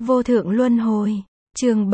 Vô thượng luân hồi. Chương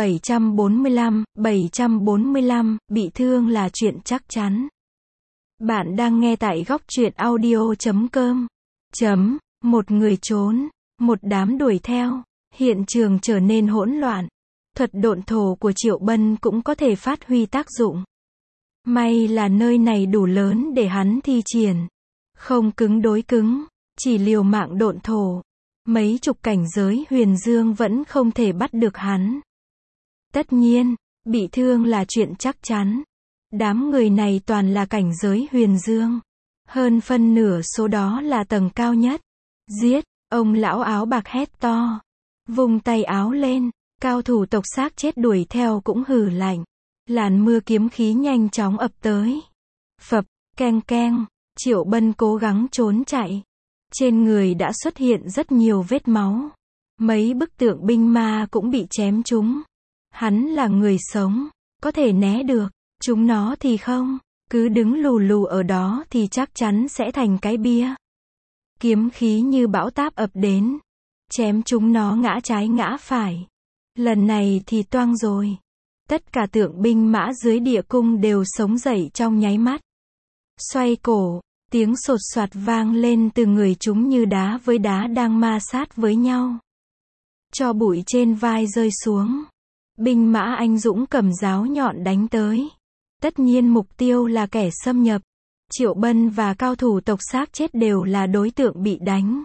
745, bị thương là chuyện chắc chắn. Bạn đang nghe tại góc truyện audio.com. Một người trốn, một đám đuổi theo, hiện trường trở nên hỗn loạn. Thuật độn thổ của Triệu Bân cũng có thể phát huy tác dụng. May là nơi này đủ lớn để hắn thi triển. Không cứng đối cứng, chỉ liều mạng độn thổ. Mấy chục cảnh giới huyền dương vẫn không thể bắt được hắn. Tất nhiên, bị thương là chuyện chắc chắn. Đám người này toàn là cảnh giới huyền dương. Hơn phân nửa số đó là tầng cao nhất. Giết, ông lão áo bạc hét to. Vung tay áo lên, cao thủ tộc xác chết đuổi theo cũng hừ lạnh. Làn mưa kiếm khí nhanh chóng ập tới. Phập, keng keng, Triệu Bân cố gắng trốn chạy. Trên người đã xuất hiện rất nhiều vết máu. Mấy bức tượng binh ma cũng bị chém trúng. Hắn là người sống, có thể né được. Chúng nó thì không, cứ đứng lù lù ở đó thì chắc chắn sẽ thành cái bia. Kiếm khí như bão táp ập đến. Chém chúng nó ngã trái ngã phải. Lần này thì toang rồi. Tất cả tượng binh mã dưới địa cung đều sống dậy trong nháy mắt. Xoay cổ, tiếng sột soạt vang lên từ người chúng như đá với đá đang ma sát với nhau. Tro bụi trên vai rơi xuống. Binh mã anh dũng cầm giáo nhọn đánh tới. Tất nhiên mục tiêu là kẻ xâm nhập. Triệu Bân và cao thủ tộc xác chết đều là đối tượng bị đánh.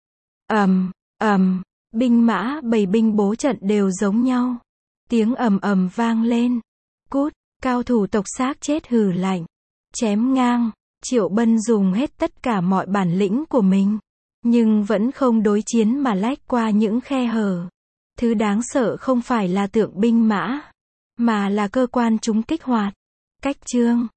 Binh mã bầy binh bố trận đều giống nhau. Tiếng ầm vang lên. Cút, cao thủ tộc xác chết hừ lạnh. Chém ngang. Triệu Bân dùng hết tất cả mọi bản lĩnh của mình. Nhưng vẫn không đối chiến mà lách qua những khe hở. Thứ đáng sợ không phải là tượng binh mã, mà là cơ quan chúng kích hoạt. Cách chương